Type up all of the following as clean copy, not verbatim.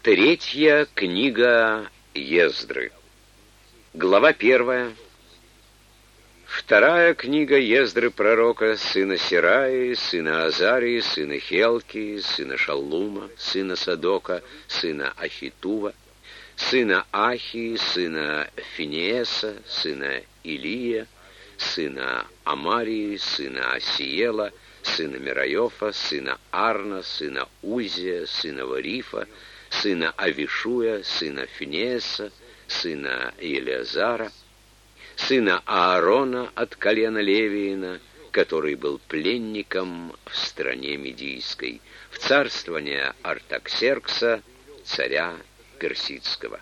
Третья книга Ездры. Глава 1. Вторая книга Ездры пророка, сына Сераи, сына Азарии, сына Хелки, сына Шаллума, сына Садока, сына Ахитува, сына Ахии, сына Финееса, сына Илия, сына Амарии, сына Асиела, сына Мираёфа, сына Арна, сына Узия, сына Варифа, сына Авишуя, сына Финееса, сына Елеазара, сына Аарона от колена Левиина, который был пленником в стране Медийской, в царствование Артаксеркса, царя Персидского.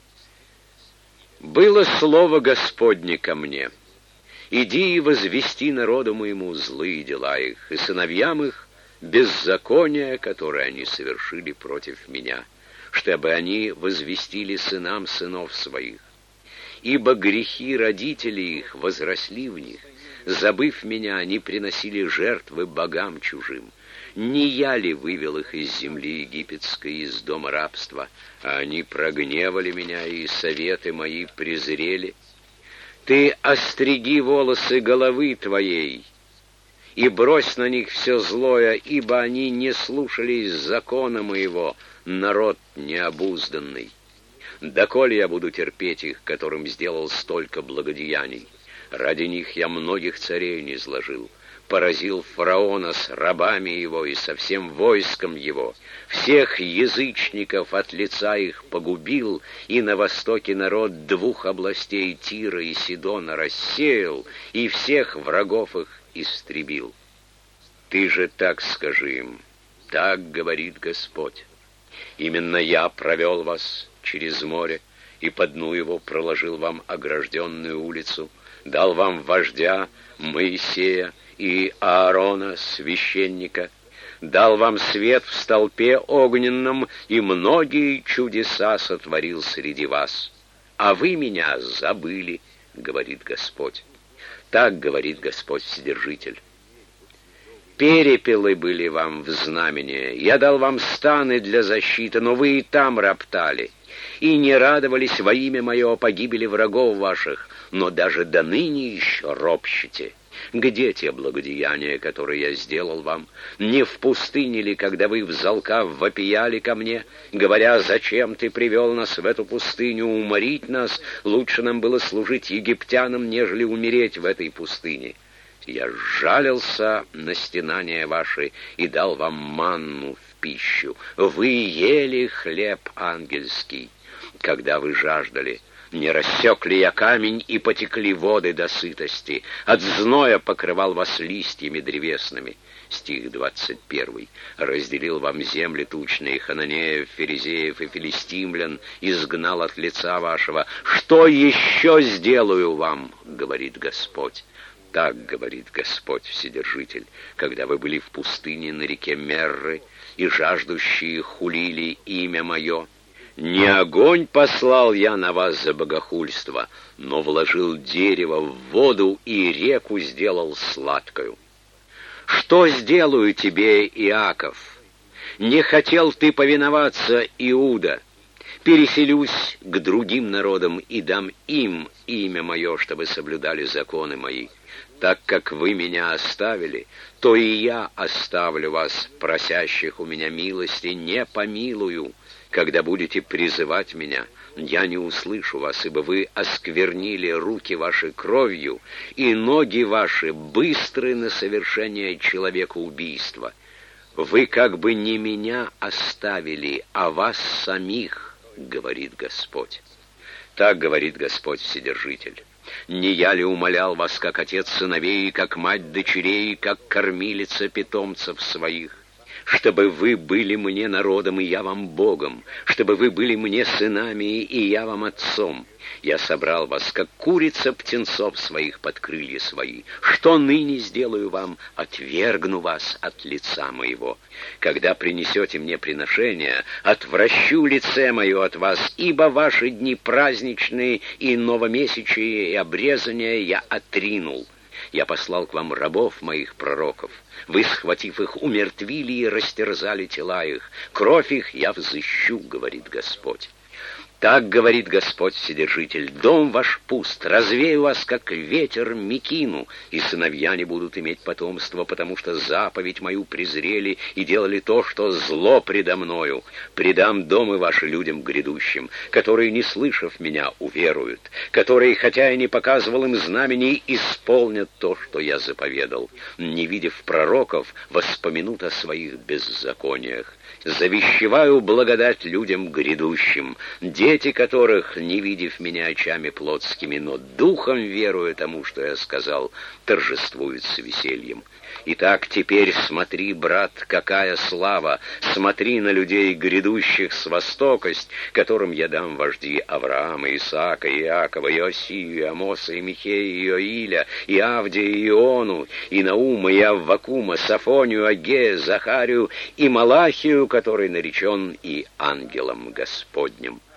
«Было слово Господне ко мне: иди и возвести народу моему злые дела их, и сыновьям их беззакония, которые они совершили против меня, чтобы они возвестили сынам сынов своих. Ибо грехи родителей их возросли в них, забыв меня, они приносили жертвы богам чужим. Не я ли вывел их из земли египетской, из дома рабства, а они прогневали меня, и советы мои презрели? Ты остриги волосы головы твоей и брось на них все злое, ибо они не слушались закона моего, народ необузданный. Доколе я буду терпеть их, которым сделал столько благодеяний? Ради них я многих царей низложил, поразил фараона с рабами его и со всем войском его, всех язычников от лица их погубил, и на востоке народ двух областей Тира и Сидона рассеял, и всех врагов их истребил. Ты же так скажи им: так говорит Господь. Именно я провел вас через море, и по дну его проложил вам огражденную улицу, дал вам вождя Моисея и Аарона, священника, дал вам свет в столпе огненном, и многие чудеса сотворил среди вас. А вы меня забыли, говорит Господь. Так говорит Господь Вседержитель. Перепелы были вам в знамение, я дал вам станы для защиты, но вы и там роптали, и не радовались во имя мое погибели врагов ваших, но даже до ныне еще ропщете. Где те благодеяния, которые я сделал вам? Не в пустыне ли, когда вы взалкав вопияли ко мне, говоря: зачем ты привел нас в эту пустыню, уморить нас? Лучше нам было служить египтянам, нежели умереть в этой пустыне. Я сжалился на стенания ваши и дал вам манну в пищу. Вы ели хлеб ангельский, когда вы жаждали. Не рассек ли я камень, и потекли воды до сытости? От зноя покрывал вас листьями древесными. Стих 21. Разделил вам земли тучные, хананеев, ферезеев и филистимлян, изгнал от лица вашего. Что еще сделаю вам, говорит Господь? Так говорит Господь Вседержитель: когда вы были в пустыне на реке Мерры, и жаждущие хулили имя мое, не огонь послал я на вас за богохульство, но вложил дерево в воду и реку сделал сладкою. Что сделаю тебе, Иаков? Не хотел ты повиноваться, Иуда? Переселюсь к другим народам и дам им имя мое, чтобы соблюдали законы мои. Так как вы меня оставили, то и я оставлю вас, просящих у меня милости, не помилую. Когда будете призывать меня, я не услышу вас, ибо вы осквернили руки ваши кровью, и ноги ваши быстры на совершение человекоубийства. Вы как бы не меня оставили, а вас самих, говорит Господь. Так говорит Господь Вседержитель. Не я ли умолял вас, как отец сыновей, как мать дочерей, как кормилица питомцев своих? Чтобы вы были мне народом, и я вам Богом, чтобы вы были мне сынами, и я вам отцом. Я собрал вас, как курица птенцов своих под крылья свои. Что ныне сделаю вам? Отвергну вас от лица моего. Когда принесете мне приношения, отвращу лице мое от вас, ибо ваши дни праздничные и новомесячие, и обрезания я отринул. Я послал к вам рабов моих пророков. Вы, схватив их, умертвили и растерзали тела их. Кровь их я взыщу, говорит Господь. Так говорит Господь Вседержитель: дом ваш пуст, развею вас, как ветер Микину, и сыновья не будут иметь потомства, потому что заповедь мою презрели и делали то, что зло предо мною. Предам домы ваши людям грядущим, которые, не слышав меня, уверуют, которые, хотя я не показывал им знамений, исполнят то, что я заповедал. Не видев пророков, воспомянут о своих беззакониях. Завещеваю благодать людям грядущим, дети которых, не видев меня очами плотскими, но духом веруя тому, что я сказал, торжествуют с весельем. Итак, теперь смотри, брат, какая слава, смотри на людей грядущих с востокость, которым я дам вожди Авраама, Исаака, Иакова, Иосию, Амоса, и Михея, и Иоиля, и Авдия, и Иону, и Наума, и Аввакума, Сафонию, Агея, Захарию и Малахию, который наречен и ангелом Господним.